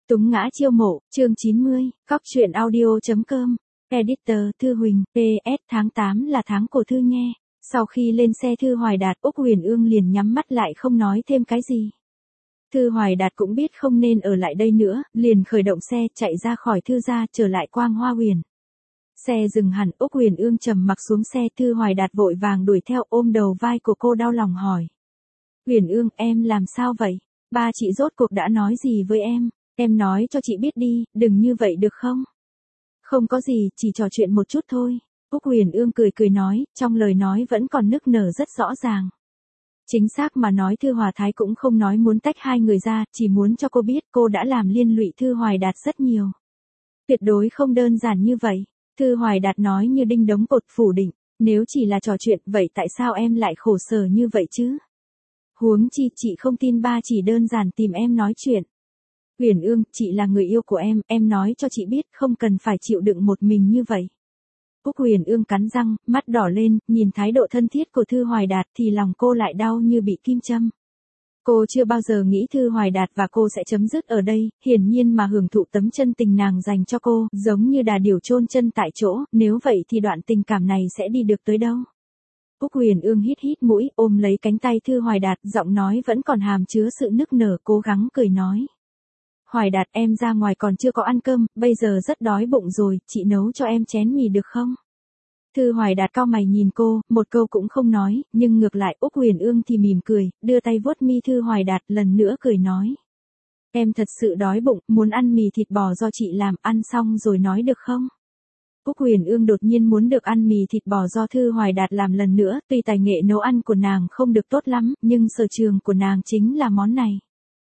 Túng ngã chiêu mộ, chương 90, Cóc truyện audio.com, Editor, Thư Huỳnh, PS, tháng 8 là tháng của Thư nghe. Sau khi lên xe Thư Hoài Đạt, Úc Huyền Ương liền nhắm mắt lại không nói thêm cái gì. Thư Hoài Đạt cũng biết không nên ở lại đây nữa, liền khởi động xe, chạy ra khỏi Thư gia, trở lại Quang Hoa Huyền. Xe dừng hẳn, Úc Huyền Ương trầm mặc xuống xe, Thư Hoài Đạt vội vàng đuổi theo, ôm đầu vai của cô đau lòng hỏi. Huyền Ương, em làm sao vậy? Ba chị rốt cuộc đã nói gì với em? Em nói cho chị biết đi, đừng như vậy được không? Không có gì, chỉ trò chuyện một chút thôi. Úc Huyền Ương cười cười nói, trong lời nói vẫn còn nức nở rất rõ ràng. Chính xác mà nói, Thư Hòa Thái cũng không nói muốn tách hai người ra, chỉ muốn cho cô biết cô đã làm liên lụy Thư Hoài Đạt rất nhiều. Tuyệt đối không đơn giản như vậy. Thư Hoài Đạt nói như đinh đóng cột, phủ định. Nếu chỉ là trò chuyện, vậy tại sao em lại khổ sở như vậy chứ? Huống chi chị không tin ba chỉ đơn giản tìm em nói chuyện. Huyền Ương, chị là người yêu của em nói cho chị biết, không cần phải chịu đựng một mình như vậy. Úc Huyền Ương cắn răng, mắt đỏ lên, nhìn thái độ thân thiết của Thư Hoài Đạt thì lòng cô lại đau như bị kim châm. Cô chưa bao giờ nghĩ Thư Hoài Đạt và cô sẽ chấm dứt ở đây, hiển nhiên mà hưởng thụ tấm chân tình nàng dành cho cô, giống như đà điểu chôn chân tại chỗ, nếu vậy thì đoạn tình cảm này sẽ đi được tới đâu. Úc Huyền Ương hít hít mũi, ôm lấy cánh tay Thư Hoài Đạt, giọng nói vẫn còn hàm chứa sự nức nở, cố gắng cười nói. Hoài Đạt, em ra ngoài còn chưa có ăn cơm, bây giờ rất đói bụng rồi, chị nấu cho em chén mì được không? Thư Hoài Đạt cau mày nhìn cô, một câu cũng không nói, nhưng ngược lại Úc Huyền Ương thì mỉm cười, đưa tay vuốt mi Thư Hoài Đạt, lần nữa cười nói. Em thật sự đói bụng, muốn ăn mì thịt bò do chị làm, ăn xong rồi nói được không? Úc Huyền Ương đột nhiên muốn được ăn mì thịt bò do Thư Hoài Đạt làm lần nữa, tuy tài nghệ nấu ăn của nàng không được tốt lắm, nhưng sở trường của nàng chính là món này.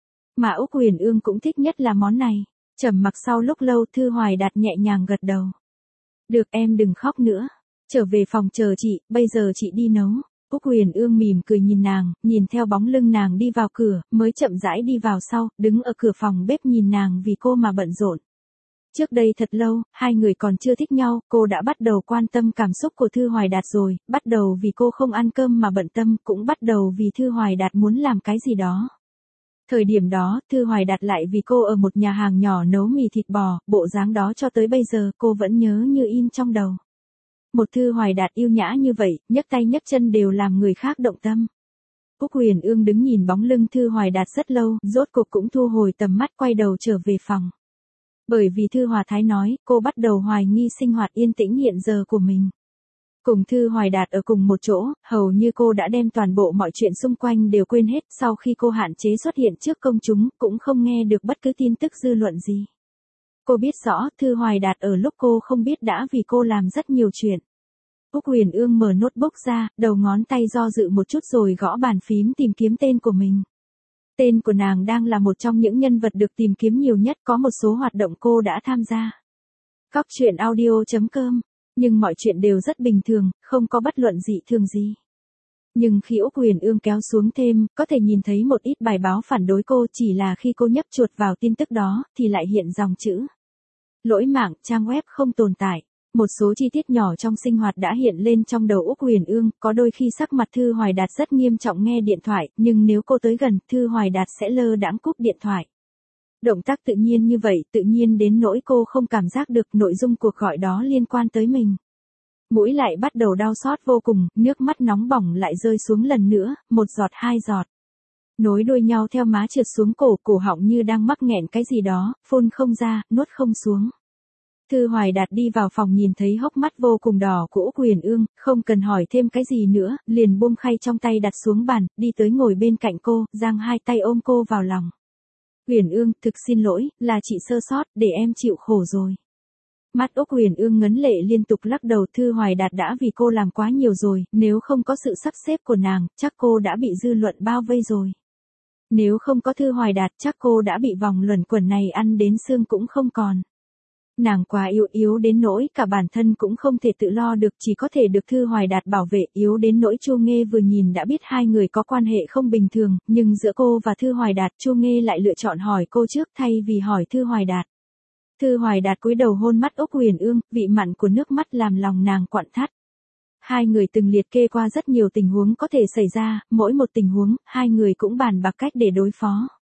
Mà Úc Huyền Ương cũng thích nhất là món này. Trầm mặc sau lúc lâu, Thư Hoài Đạt nhẹ nhàng gật đầu. Được, em đừng khóc nữa. Trở về phòng chờ chị, bây giờ chị đi nấu. Úc Huyền Ương mỉm cười nhìn nàng, nhìn theo bóng lưng nàng đi vào cửa, mới chậm rãi đi vào sau, đứng ở cửa phòng bếp nhìn nàng vì cô mà bận rộn. Trước đây thật lâu, hai người còn chưa thích nhau, cô đã bắt đầu quan tâm cảm xúc của Thư Hoài Đạt rồi, bắt đầu vì cô không ăn cơm mà bận tâm, cũng bắt đầu vì Thư Hoài Đạt muốn làm cái gì đó. Thời điểm đó, Thư Hoài Đạt lại vì cô ở một nhà hàng nhỏ nấu mì thịt bò, bộ dáng đó cho tới bây giờ cô vẫn nhớ như in trong đầu. Một Thư Hoài Đạt yêu nhã như vậy, nhấc tay nhấc chân đều làm người khác động tâm. Úc Huyền Ương đứng nhìn bóng lưng Thư Hoài Đạt rất lâu, rốt cuộc cũng thu hồi tầm mắt, quay đầu trở về phòng. Bởi vì Thư Hòa Thái nói, cô bắt đầu hoài nghi sinh hoạt yên tĩnh hiện giờ của mình. Cùng Thư Hoài Đạt ở cùng một chỗ, hầu như cô đã đem toàn bộ mọi chuyện xung quanh đều quên hết, sau khi cô hạn chế xuất hiện trước công chúng, cũng không nghe được bất cứ tin tức dư luận gì. Cô biết rõ, Thư Hoài Đạt ở lúc cô không biết đã vì cô làm rất nhiều chuyện. Úc Huyền Ương mở notebook ra, đầu ngón tay do dự một chút rồi gõ bàn phím tìm kiếm tên của mình. Tên của nàng đang là một trong những nhân vật được tìm kiếm nhiều nhất, có một số hoạt động cô đã tham gia. Cóc truyện audio.com. Nhưng mọi chuyện đều rất bình thường, không có bất luận dị thường gì. Nhưng khi Úc Huyền Ương kéo xuống thêm, có thể nhìn thấy một ít bài báo phản đối cô, chỉ là khi cô nhấp chuột vào tin tức đó, thì lại hiện dòng chữ. Lỗi mạng, trang web không tồn tại. Một số chi tiết nhỏ trong sinh hoạt đã hiện lên trong đầu Úc Huyền Ương, có đôi khi sắc mặt Thư Hoài Đạt rất nghiêm trọng nghe điện thoại, nhưng nếu cô tới gần, Thư Hoài Đạt sẽ lơ đãng cúp điện thoại. Động tác tự nhiên như vậy, tự nhiên đến nỗi cô không cảm giác được nội dung cuộc gọi đó liên quan tới mình. Mũi lại bắt đầu đau xót vô cùng, nước mắt nóng bỏng lại rơi xuống lần nữa, một giọt hai giọt. Nối đuôi nhau theo má trượt xuống cổ họng như đang mắc nghẹn cái gì đó, phun không ra, nuốt không xuống. Thư Hoài Đạt đi vào phòng nhìn thấy hốc mắt vô cùng đỏ của Úc Huyền Ương, không cần hỏi thêm cái gì nữa, liền buông khay trong tay đặt xuống bàn, đi tới ngồi bên cạnh cô, giang hai tay ôm cô vào lòng. Huyền Ương, thực xin lỗi, là chị sơ sót, để em chịu khổ rồi. Mắt Úc Huyền Ương ngấn lệ liên tục lắc đầu, Thư Hoài Đạt đã vì cô làm quá nhiều rồi, nếu không có sự sắp xếp của nàng, chắc cô đã bị dư luận bao vây rồi. Nếu không có Thư Hoài Đạt, chắc cô đã bị vòng luẩn quẩn này ăn đến xương cũng không còn. Nàng quá yếu đến nỗi cả bản thân cũng không thể tự lo được, chỉ có thể được Thư Hoài Đạt bảo vệ, yếu đến nỗi Chu Nghê vừa nhìn đã biết hai người có quan hệ không bình thường, nhưng giữa cô và Thư Hoài Đạt, Chu Nghê lại lựa chọn hỏi cô trước thay vì hỏi Thư Hoài Đạt. Thư Hoài Đạt cúi đầu hôn mắt Úc Huyền Ương, vị mặn của nước mắt làm lòng nàng quặn thắt. Hai người từng liệt kê qua rất nhiều tình huống có thể xảy ra, mỗi một tình huống, hai người cũng bàn bạc cách để đối phó.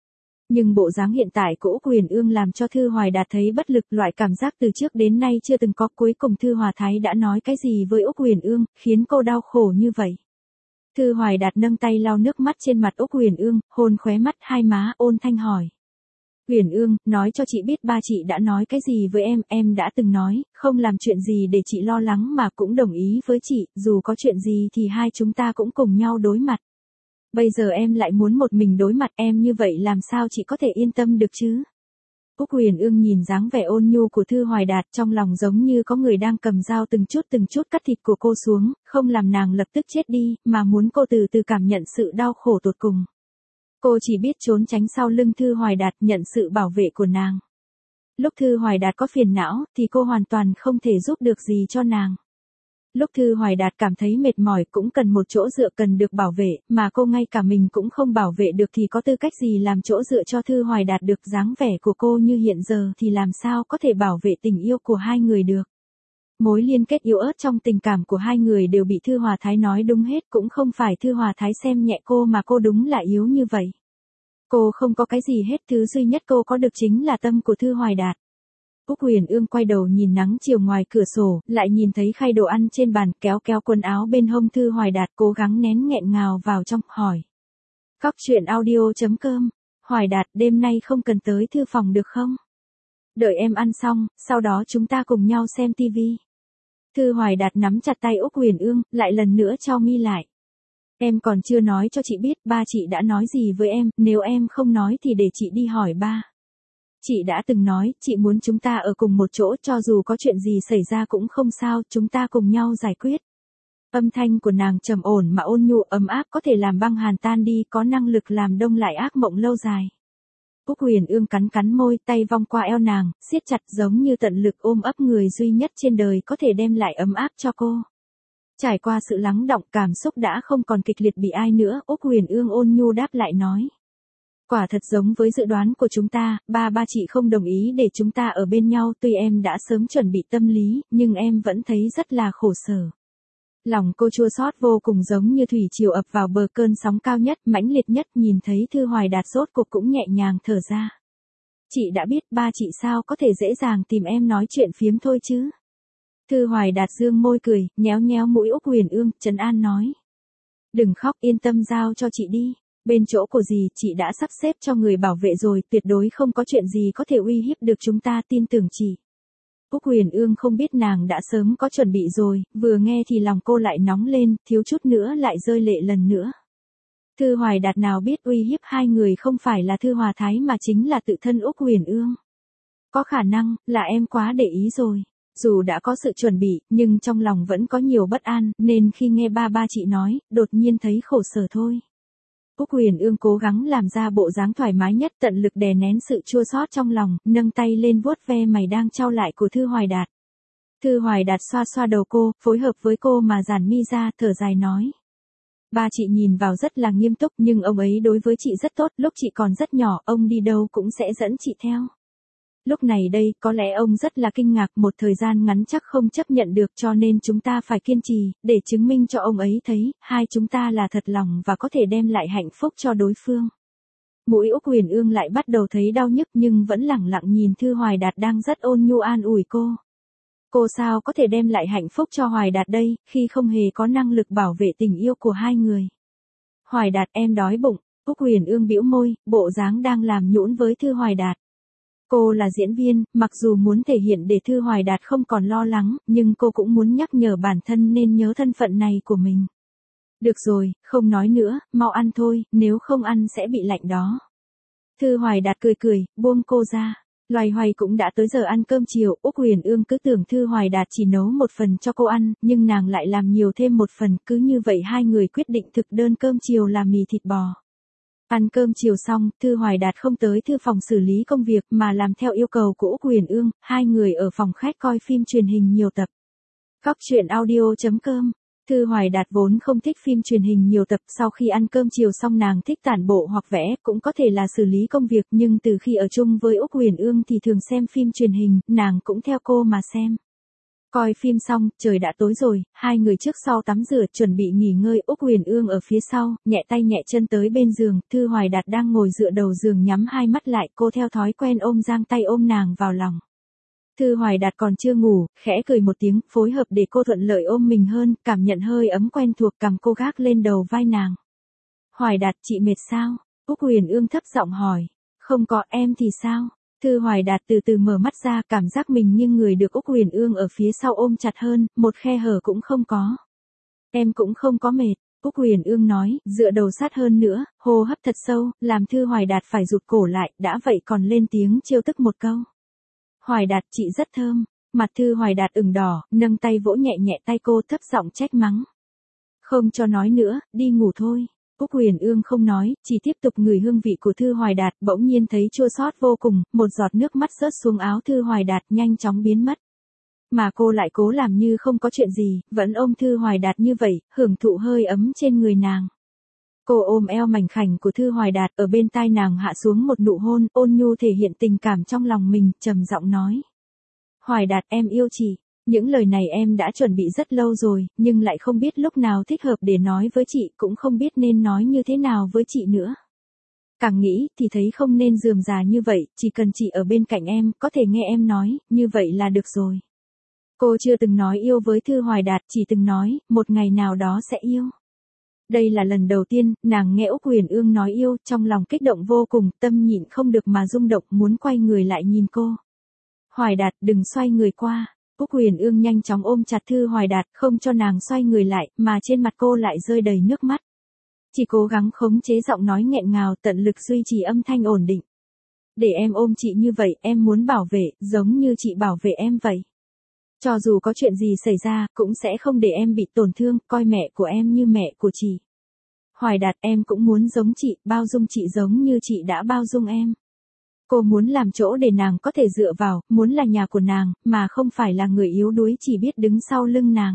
Nhưng bộ dáng hiện tại của Úc Huyền Ương làm cho Thư Hoài Đạt thấy bất lực, loại cảm giác từ trước đến nay chưa từng có. Cuối cùng Thư Hòa Thái đã nói cái gì với Úc Huyền Ương, khiến cô đau khổ như vậy. Thư Hoài Đạt nâng tay lau nước mắt trên mặt Úc Huyền Ương, hôn khóe mắt hai má, ôn thanh hỏi. Huyền Ương, nói cho chị biết ba chị đã nói cái gì với em đã từng nói, không làm chuyện gì để chị lo lắng mà cũng đồng ý với chị, dù có chuyện gì thì hai chúng ta cũng cùng nhau đối mặt. Bây giờ em lại muốn một mình đối mặt, em như vậy làm sao chị có thể yên tâm được chứ? Úc Huyền Ương nhìn dáng vẻ ôn nhu của Thư Hoài Đạt, trong lòng giống như có người đang cầm dao từng chút cắt thịt của cô xuống, không làm nàng lập tức chết đi, mà muốn cô từ từ cảm nhận sự đau khổ tột cùng. Cô chỉ biết trốn tránh sau lưng Thư Hoài Đạt, nhận sự bảo vệ của nàng. Lúc Thư Hoài Đạt có phiền não, thì cô hoàn toàn không thể giúp được gì cho nàng. Lúc Thư Hoài Đạt cảm thấy mệt mỏi cũng cần một chỗ dựa, cần được bảo vệ, mà cô ngay cả mình cũng không bảo vệ được thì có tư cách gì làm chỗ dựa cho Thư Hoài Đạt được? Dáng vẻ của cô như hiện giờ thì làm sao có thể bảo vệ tình yêu của hai người được? Mối liên kết yếu ớt trong tình cảm của hai người đều bị Thư Hòa Thái nói đúng hết, cũng không phải Thư Hòa Thái xem nhẹ cô mà cô đúng là yếu như vậy. Cô không có cái gì hết, thứ duy nhất cô có được chính là tâm của Thư Hoài Đạt. Úc Huyền Ương quay đầu nhìn nắng chiều ngoài cửa sổ, lại nhìn thấy khay đồ ăn trên bàn, kéo quần áo bên hông Thư Hoài Đạt, cố gắng nén nghẹn ngào vào trong, hỏi. Cóc truyện audio.com, Hoài Đạt, đêm nay không cần tới thư phòng được không? Đợi em ăn xong, sau đó chúng ta cùng nhau xem tivi. Thư Hoài Đạt nắm chặt tay Úc Huyền Ương, lại lần nữa chau mi lại. Em còn chưa nói cho chị biết ba chị đã nói gì với em, nếu em không nói thì để chị đi hỏi ba. Chị đã từng nói, chị muốn chúng ta ở cùng một chỗ, cho dù có chuyện gì xảy ra cũng không sao, chúng ta cùng nhau giải quyết. Âm thanh của nàng trầm ổn mà ôn nhu, ấm áp, có thể làm băng hàn tan đi, có năng lực làm đông lại ác mộng lâu dài. Úc Huyền Ương cắn môi, tay vòng qua eo nàng, siết chặt giống như tận lực ôm ấp người duy nhất trên đời có thể đem lại ấm áp cho cô. Trải qua sự lắng đọng, cảm xúc đã không còn kịch liệt bị ai nữa, Úc Huyền Ương ôn nhu đáp lại nói. Quả thật giống với dự đoán của chúng ta, ba chị không đồng ý để chúng ta ở bên nhau, tuy em đã sớm chuẩn bị tâm lý, nhưng em vẫn thấy rất là khổ sở. Lòng cô chua xót vô cùng, giống như thủy triều ập vào bờ, cơn sóng cao nhất, mãnh liệt nhất. Nhìn thấy Thư Hoài Đạt rốt cuộc cũng nhẹ nhàng thở ra. Chị đã biết ba chị sao có thể dễ dàng tìm em nói chuyện phiếm thôi chứ. Thư Hoài Đạt dương môi cười, nhéo mũi Úc Huyền Ương, trấn an nói. Đừng khóc, yên tâm, giao cho chị đi. Bên chỗ của dì, chị đã sắp xếp cho người bảo vệ rồi, tuyệt đối không có chuyện gì có thể uy hiếp được chúng ta, tin tưởng chị. Úc Huyền Ương không biết nàng đã sớm có chuẩn bị rồi, vừa nghe thì lòng cô lại nóng lên, thiếu chút nữa lại rơi lệ lần nữa. Thư Hoài Đạt nào biết uy hiếp hai người không phải là Thư Hòa Thái mà chính là tự thân Úc Huyền Ương. Có khả năng là em quá để ý rồi. Dù đã có sự chuẩn bị, nhưng trong lòng vẫn có nhiều bất an, nên khi nghe ba chị nói, đột nhiên thấy khổ sở thôi. Úc Huyền Ương cố gắng làm ra bộ dáng thoải mái nhất, tận lực đè nén sự chua xót trong lòng, nâng tay lên vuốt ve mày đang chau lại của Thư Hoài Đạt. Thư Hoài Đạt xoa đầu cô, phối hợp với cô mà giãn mi ra, thở dài nói. Ba chị nhìn vào rất là nghiêm túc, nhưng ông ấy đối với chị rất tốt, lúc chị còn rất nhỏ, ông đi đâu cũng sẽ dẫn chị theo. Lúc này đây, có lẽ ông rất là kinh ngạc, một thời gian ngắn chắc không chấp nhận được, cho nên chúng ta phải kiên trì, để chứng minh cho ông ấy thấy, hai chúng ta là thật lòng và có thể đem lại hạnh phúc cho đối phương. Mũi Úc Huyền Ương lại bắt đầu thấy đau nhức nhưng vẫn lẳng lặng nhìn Thư Hoài Đạt đang rất ôn nhu an ủi cô. Cô sao có thể đem lại hạnh phúc cho Hoài Đạt đây, khi không hề có năng lực bảo vệ tình yêu của hai người. Hoài Đạt, em đói bụng. Úc Huyền Ương bĩu môi, bộ dáng đang làm nhũn với Thư Hoài Đạt. Cô là diễn viên, mặc dù muốn thể hiện để Thư Hoài Đạt không còn lo lắng, nhưng cô cũng muốn nhắc nhở bản thân nên nhớ thân phận này của mình. Được rồi, không nói nữa, mau ăn thôi, nếu không ăn sẽ bị lạnh đó. Thư Hoài Đạt cười, buông cô ra. Loay hoay cũng đã tới giờ ăn cơm chiều, Úc Huyền Ương cứ tưởng Thư Hoài Đạt chỉ nấu một phần cho cô ăn, nhưng nàng lại làm nhiều thêm một phần, cứ như vậy hai người quyết định thực đơn cơm chiều là mì thịt bò. Ăn cơm chiều xong, Thư Hoài Đạt không tới thư phòng xử lý công việc mà làm theo yêu cầu của Úc Huyền Ương, hai người ở phòng khách coi phim truyền hình nhiều tập. Cóc truyện audio.com. Thư Hoài Đạt vốn không thích phim truyền hình nhiều tập, sau khi ăn cơm chiều xong nàng thích tản bộ hoặc vẽ, cũng có thể là xử lý công việc, nhưng từ khi ở chung với Úc Huyền Ương thì thường xem phim truyền hình, nàng cũng theo cô mà xem. Coi phim xong, trời đã tối rồi, hai người trước sau tắm rửa chuẩn bị nghỉ ngơi. Úc Huyền Ương ở phía sau, nhẹ tay nhẹ chân tới bên giường, Thư Hoài Đạt đang ngồi dựa đầu giường nhắm hai mắt lại, cô theo thói quen giang tay ôm nàng vào lòng. Thư Hoài Đạt còn chưa ngủ, khẽ cười một tiếng, phối hợp để cô thuận lợi ôm mình hơn, cảm nhận hơi ấm quen thuộc, cầm cô gác lên đầu vai nàng. Hoài Đạt, chị mệt sao? Úc Huyền Ương thấp giọng hỏi. Không có, em thì sao? Thư Hoài Đạt từ từ mở mắt ra, cảm giác mình nghiêng người được Úc Huyền Ương ở phía sau ôm chặt hơn, một khe hở cũng không có. Em cũng không có mệt, Úc Huyền Ương nói, dựa đầu sát hơn nữa, hô hấp thật sâu, làm Thư Hoài Đạt phải rụt cổ lại, đã vậy còn lên tiếng trêu tức một câu. Hoài Đạt, chị rất thơm. Mặt Thư Hoài Đạt ửng đỏ, nâng tay vỗ nhẹ nhẹ tay cô, thấp giọng trách mắng. Không cho nói nữa, đi ngủ thôi. Úc Huyền Ương không nói, chỉ tiếp tục ngửi hương vị của Thư Hoài Đạt, bỗng nhiên thấy chua xót vô cùng, một giọt nước mắt rớt xuống áo Thư Hoài Đạt, nhanh chóng biến mất. Mà cô lại cố làm như không có chuyện gì, vẫn ôm Thư Hoài Đạt như vậy, hưởng thụ hơi ấm trên người nàng. Cô ôm eo mảnh khảnh của Thư Hoài Đạt, ở bên tai nàng hạ xuống một nụ hôn, ôn nhu thể hiện tình cảm trong lòng mình, trầm giọng nói. Hoài Đạt, em yêu chị. Những lời này em đã chuẩn bị rất lâu rồi, nhưng lại không biết lúc nào thích hợp để nói với chị, cũng không biết nên nói như thế nào với chị nữa. Càng nghĩ thì thấy không nên rườm rà như vậy, chỉ cần chị ở bên cạnh em, có thể nghe em nói, như vậy là được rồi. Cô chưa từng nói yêu với Thư Hoài Đạt, chỉ từng nói, một ngày nào đó sẽ yêu. Đây là lần đầu tiên, nàng nghe Úc Huyền Ương nói yêu, trong lòng kích động vô cùng, tâm nhịn không được mà rung động, muốn quay người lại nhìn cô. Hoài Đạt, đừng xoay người qua. Úc Huyền Ương nhanh chóng ôm chặt Thư Hoài Đạt, không cho nàng xoay người lại, mà trên mặt cô lại rơi đầy nước mắt. Chỉ cố gắng khống chế giọng nói nghẹn ngào, tận lực duy trì âm thanh ổn định. Để em ôm chị như vậy, em muốn bảo vệ, giống như chị bảo vệ em vậy. Cho dù có chuyện gì xảy ra, cũng sẽ không để em bị tổn thương, coi mẹ của em như mẹ của chị. Hoài Đạt, em cũng muốn giống chị, bao dung chị giống như chị đã bao dung em. Cô muốn làm chỗ để nàng có thể dựa vào, muốn là nhà của nàng, mà không phải là người yếu đuối chỉ biết đứng sau lưng nàng.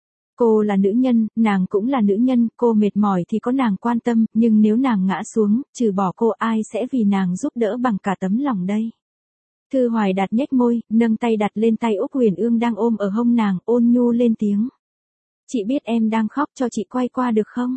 Cô là nữ nhân, nàng cũng là nữ nhân, cô mệt mỏi thì có nàng quan tâm, nhưng nếu nàng ngã xuống, trừ bỏ cô ai sẽ vì nàng giúp đỡ bằng cả tấm lòng đây. Thư Hoài Đạt nhếch môi, nâng tay đặt lên tay Úc Huyền Ương đang ôm ở hông nàng, ôn nhu lên tiếng. Chị biết em đang khóc, cho chị quay qua được không?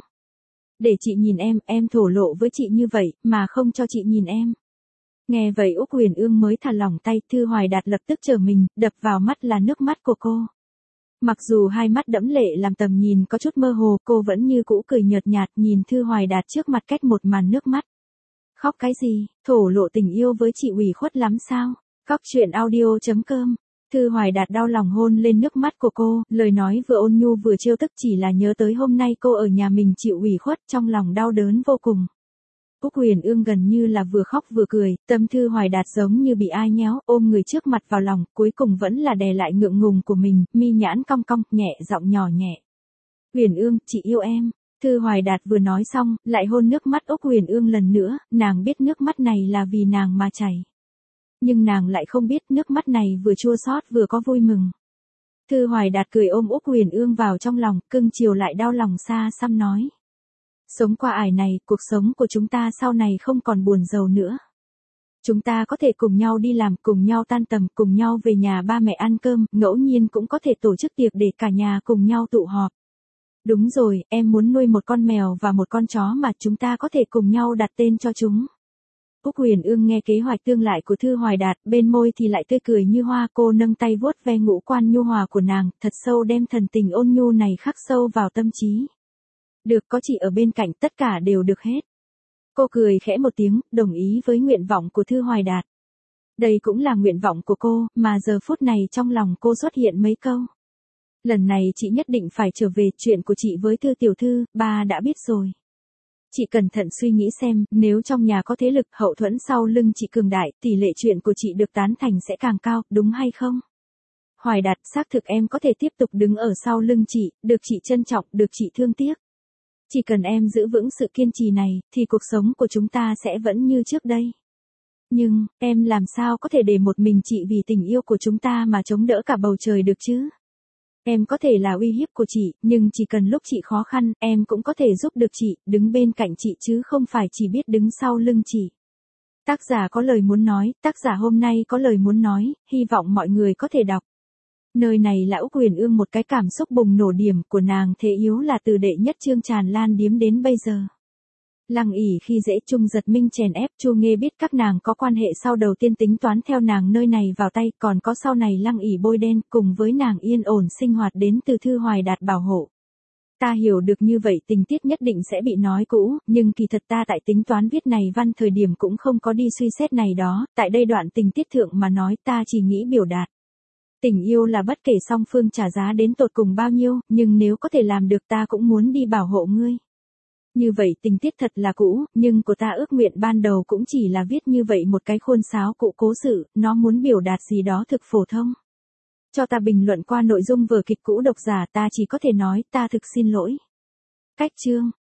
Để chị nhìn em thổ lộ với chị như vậy, mà không cho chị nhìn em. Nghe vậy Úc Huyền Ương mới thả lỏng tay, Thư Hoài Đạt lập tức trở mình, đập vào mắt là nước mắt của cô. Mặc dù hai mắt đẫm lệ làm tầm nhìn có chút mơ hồ, cô vẫn như cũ cười nhợt nhạt nhìn Thư Hoài Đạt trước mặt cách một màn nước mắt. Khóc cái gì, thổ lộ tình yêu với chị ủy khuất lắm sao? Khóc chuyện audio.com. Thư Hoài Đạt đau lòng hôn lên nước mắt của cô, lời nói vừa ôn nhu vừa trêu tức, chỉ là nhớ tới hôm nay cô ở nhà mình chịu ủy khuất, trong lòng đau đớn vô cùng. Úc Huyền Ương gần như là vừa khóc vừa cười, tâm Thư Hoài Đạt giống như bị ai nhéo, ôm người trước mặt vào lòng, cuối cùng vẫn là đè lại ngượng ngùng của mình, mi nhãn cong cong, nhẹ giọng nhỏ nhẹ. Huyền Ương, chị yêu em. Thư Hoài Đạt vừa nói xong, lại hôn nước mắt Úc Huyền Ương lần nữa, nàng biết nước mắt này là vì nàng mà chảy. Nhưng nàng lại không biết nước mắt này vừa chua xót vừa có vui mừng. Thư Hoài Đạt cười ôm Úc Huyền Ương vào trong lòng, cưng chiều lại đau lòng xa xăm nói. Sống qua ải này, cuộc sống của chúng ta sau này không còn buồn rầu nữa. Chúng ta có thể cùng nhau đi làm, cùng nhau tan tầm, cùng nhau về nhà ba mẹ ăn cơm, ngẫu nhiên cũng có thể tổ chức tiệc để cả nhà cùng nhau tụ họp. Đúng rồi, em muốn nuôi một con mèo và một con chó mà chúng ta có thể cùng nhau đặt tên cho chúng. Úc Huyền Ương nghe kế hoạch tương lại của Thư Hoài Đạt, bên môi thì lại tươi cười như hoa, cô nâng tay vuốt ve ngũ quan nhu hòa của nàng, thật sâu đem thần tình ôn nhu này khắc sâu vào tâm trí. Được, có chị ở bên cạnh tất cả đều được hết. Cô cười khẽ một tiếng, đồng ý với nguyện vọng của Thư Hoài Đạt. Đây cũng là nguyện vọng của cô, mà giờ phút này trong lòng cô xuất hiện mấy câu. Lần này chị nhất định phải trở về, chuyện của chị với Thư tiểu thư, ba đã biết rồi. Chị cẩn thận suy nghĩ xem, nếu trong nhà có thế lực hậu thuẫn sau lưng chị cường đại, tỷ lệ chuyện của chị được tán thành sẽ càng cao, đúng hay không? Hoài Đạt, xác thực em có thể tiếp tục đứng ở sau lưng chị, được chị trân trọng, được chị thương tiếc. Chỉ cần em giữ vững sự kiên trì này, thì cuộc sống của chúng ta sẽ vẫn như trước đây. Nhưng, em làm sao có thể để một mình chị vì tình yêu của chúng ta mà chống đỡ cả bầu trời được chứ? Em có thể là uy hiếp của chị, nhưng chỉ cần lúc chị khó khăn, em cũng có thể giúp được chị, đứng bên cạnh chị chứ không phải chỉ biết đứng sau lưng chị. Tác giả có lời muốn nói, tác giả hôm nay có lời muốn nói, hy vọng mọi người có thể đọc. Nơi này là Úc Huyền Ương, một cái cảm xúc bùng nổ điểm của nàng thế yếu là từ đệ nhất chương tràn lan điếm đến bây giờ. Lăng ỉ khi dễ Trung Giật Minh chèn ép, Chu Nghê biết các nàng có quan hệ sau đầu tiên tính toán theo nàng nơi này vào tay, còn có sau này Lăng ỉ bôi đen cùng với nàng yên ổn sinh hoạt đến từ Thư Hoài Đạt bảo hộ. Ta hiểu được như vậy tình tiết nhất định sẽ bị nói cũ, nhưng kỳ thật ta tại tính toán viết này văn thời điểm cũng không có đi suy xét này đó, tại đây đoạn tình tiết thượng mà nói ta chỉ nghĩ biểu đạt. Tình yêu là bất kể song phương trả giá đến tột cùng bao nhiêu, nhưng nếu có thể làm được ta cũng muốn đi bảo hộ ngươi. Như vậy tình tiết thật là cũ, nhưng của ta ước nguyện ban đầu cũng chỉ là viết như vậy một cái khuôn sáo cụ cố sự, nó muốn biểu đạt gì đó thực phổ thông. Cho ta bình luận qua nội dung vở kịch cũ độc giả, ta chỉ có thể nói ta thực xin lỗi. Cách chương